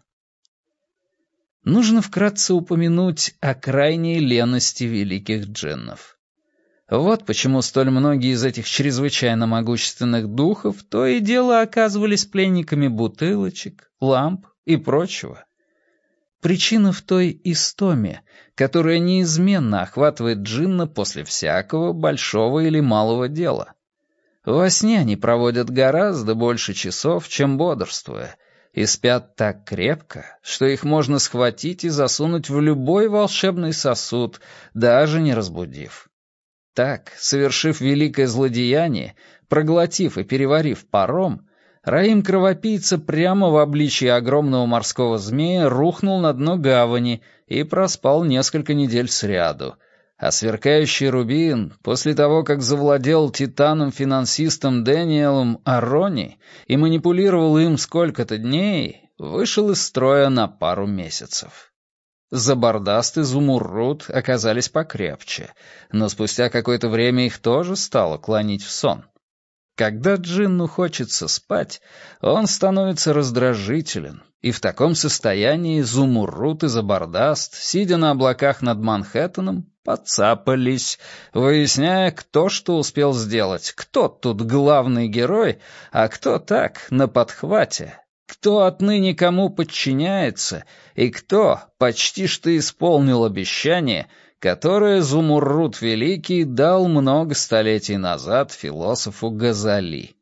Нужно вкратце упомянуть о крайней лености великих джиннов. Вот почему столь многие из этих чрезвычайно могущественных духов то и дело оказывались пленниками бутылочек, ламп и прочего. Причина в той истоме, которая неизменно охватывает джинна после всякого большого или малого дела. Во сне они проводят гораздо больше часов, чем бодрствуя, и спят так крепко, что их можно схватить и засунуть в любой волшебный сосуд, даже не разбудив. Так, совершив великое злодеяние, проглотив и переварив паром, Раим-кровопийца прямо в обличье огромного морского змея рухнул на дно гавани и проспал несколько недель сряду, а сверкающий рубин, после того, как завладел титаном-финансистом Дэниелом Арони и манипулировал им сколько-то дней, вышел из строя на пару месяцев. Забардаст и Зумуррут оказались покрепче, но спустя какое-то время их тоже стало клонить в сон. Когда джинну хочется спать, он становится раздражителен, и в таком состоянии Зумуррут и Забардаст, сидя на облаках над Манхэттеном, подцапались, выясняя, кто что успел сделать, кто тут главный герой, а кто так, на подхвате, кто отныне кому подчиняется, и кто почти что исполнил обещание, которое Зумуррут Великий дал много столетий назад философу Газали.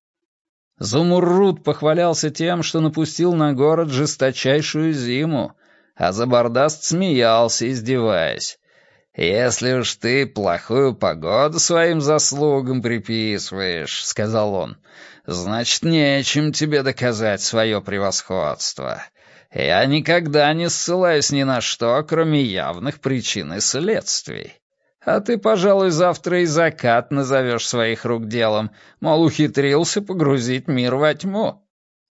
Зумуррут похвалялся тем, что напустил на город жесточайшую зиму, а Забардаст смеялся, издеваясь. «Если уж ты плохую погоду своим заслугам приписываешь, — сказал он, — значит, нечем тебе доказать свое превосходство. Я никогда не ссылаюсь ни на что, кроме явных причин и следствий. А ты, пожалуй, завтра и закат назовешь своих рук делом, мол, ухитрился погрузить мир во тьму».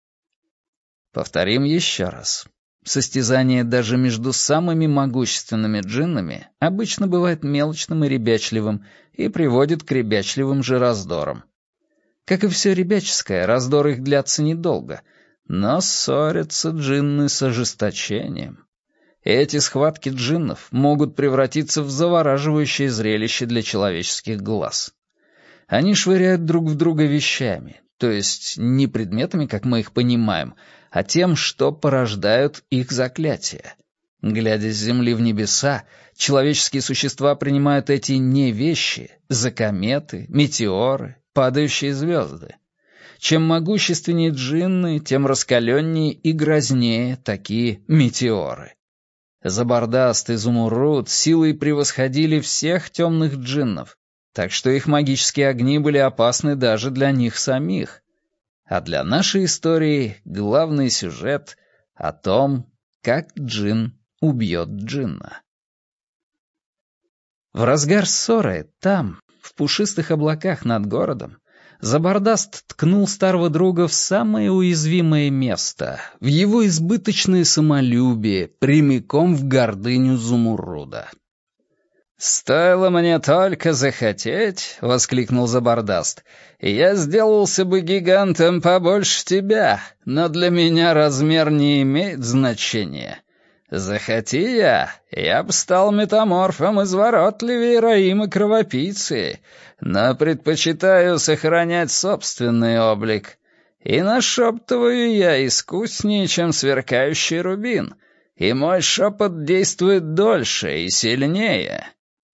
Повторим еще раз. Состязание даже между самыми могущественными джиннами обычно бывает мелочным и ребячливым и приводит к ребячливым же раздорам. Как и все ребяческое, раздоры их длятся недолго, но ссорятся джинны с ожесточением. Эти схватки джиннов могут превратиться в завораживающее зрелище для человеческих глаз. Они швыряют друг в друга вещами, то есть не предметами, как мы их понимаем, а тем, что порождают их заклятия. Глядя с земли в небеса, человеческие существа принимают эти не вещи за кометы, метеоры, падающие звезды. Чем могущественнее джинны, тем раскаленнее и грознее такие метеоры. Забардаст и Зумуррут силой превосходили всех темных джиннов, так что их магические огни были опасны даже для них самих. А для нашей истории главный сюжет о том, как джин убьет джинна. В разгар ссоры там, в пушистых облаках над городом, Забардаст ткнул старого друга в самое уязвимое место, в его избыточное самолюбие, прямиком в гордыню Зумурруда. «Стоило мне только захотеть», — воскликнул Забардаст, — «и я сделался бы гигантом побольше тебя, но для меня размер не имеет значения. Захоти я, я бы стал метаморфом изворотливее Раима Кровопийцы, но предпочитаю сохранять собственный облик. И нашептываю я искуснее, чем сверкающий рубин, и мой шепот действует дольше и сильнее».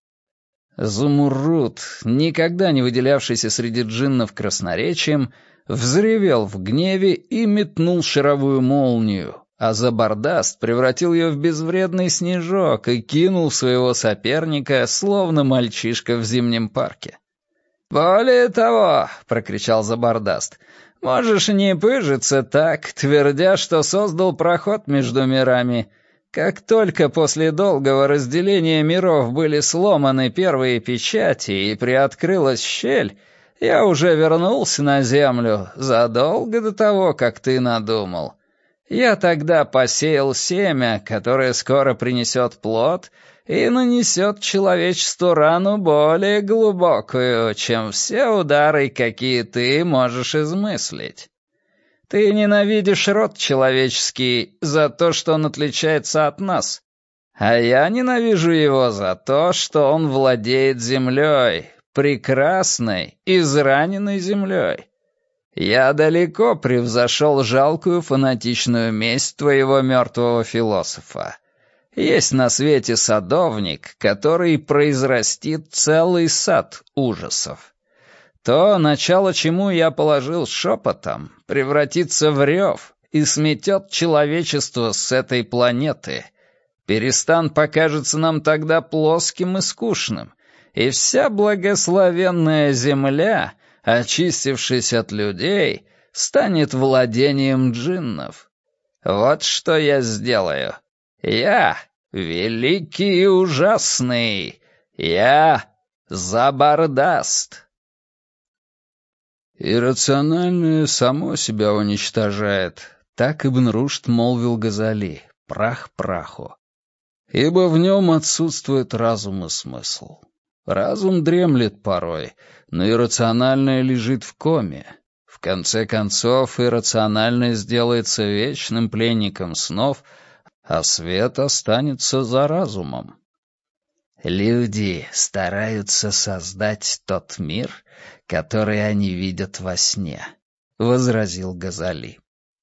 Зумуррут, никогда не выделявшийся среди джиннов красноречием, взревел в гневе и метнул шаровую молнию, а Забардаст превратил ее в безвредный снежок и кинул своего соперника, словно мальчишка в зимнем парке. «Более того», — прокричал Забардаст, — «можешь не пыжиться так, твердя, что создал проход между мирами. Как только после долгого разделения миров были сломаны первые печати и приоткрылась щель, я уже вернулся на Землю задолго до того, как ты надумал. Я тогда посеял семя, которое скоро принесет плод и нанесет человечеству рану более глубокую, чем все удары, какие ты можешь измыслить. Ты ненавидишь род человеческий за то, что он отличается от нас, а я ненавижу его за то, что он владеет землей, прекрасной, израненной землей. Я далеко превзошел жалкую фанатичную месть твоего мертвого философа. Есть на свете садовник, который произрастит целый сад ужасов. То, начало чему я положил шепотом, превратится в рев и сметет человечество с этой планеты. Перестан покажется нам тогда плоским и скучным, и вся благословенная земля, очистившись от людей, станет владением джиннов. Вот что я сделаю. Я великий и ужасный. Я Забардаст. «Иррациональное само себя уничтожает», — так Ибн Рушд молвил Газали, прах праху. «Ибо в нем отсутствует разум и смысл. Разум дремлет порой, но иррациональное лежит в коме. В конце концов, иррациональное сделается вечным пленником снов, а свет останется за разумом». «Люди стараются создать тот мир, который они видят во сне», — возразил Газали.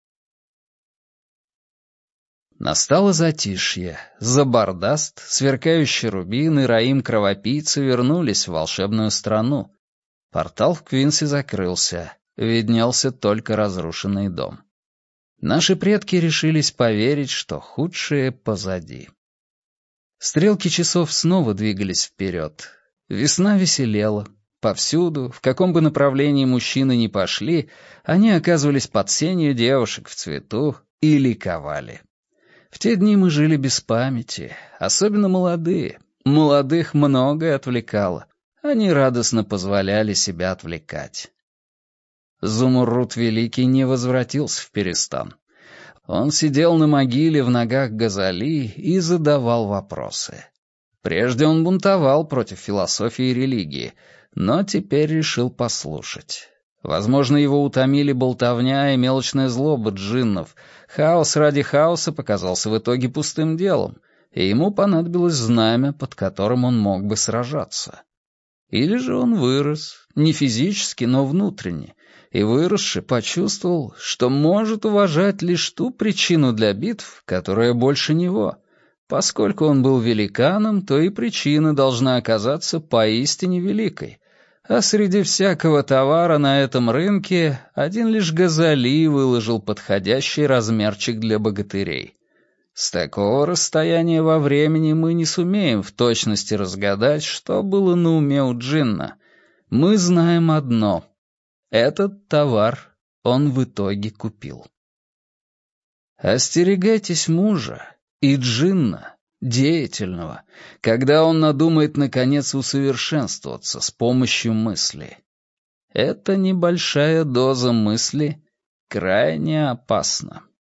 Настало затишье. Забардаст, сверкающий рубин и Раим Кровопийца вернулись в волшебную страну. Портал в Квинсе закрылся, виднелся только разрушенный дом. Наши предки решились поверить, что худшее позади. Стрелки часов снова двигались вперед. Весна веселела. Повсюду, в каком бы направлении мужчины ни пошли, они оказывались под сенью девушек в цвету и ликовали. В те дни мы жили без памяти, особенно молодые. Молодых многое отвлекало. Они радостно позволяли себя отвлекать. Зумуррут Великий не возвратился в Перестан. Он сидел на могиле в ногах Газали и задавал вопросы. Прежде он бунтовал против философии и религии, но теперь решил послушать. Возможно, его утомили болтовня и мелочная злоба джиннов. Хаос ради хаоса показался в итоге пустым делом, и ему понадобилось знамя, под которым он мог бы сражаться. Или же он вырос, не физически, но внутренне, и выросший почувствовал, что может уважать лишь ту причину для битв, которая больше него. Поскольку он был великаном, то и причина должна оказаться поистине великой. А среди всякого товара на этом рынке один лишь Газали выложил подходящий размерчик для богатырей. С такого расстояния во времени мы не сумеем в точности разгадать, что было на уме у джинна, Мы знаем одно. Этот товар он в итоге купил. Остерегайтесь мужа и джинна, деятельного, когда он надумает наконец усовершенствоваться с помощью мысли. Эта небольшая доза мысли крайне опасна.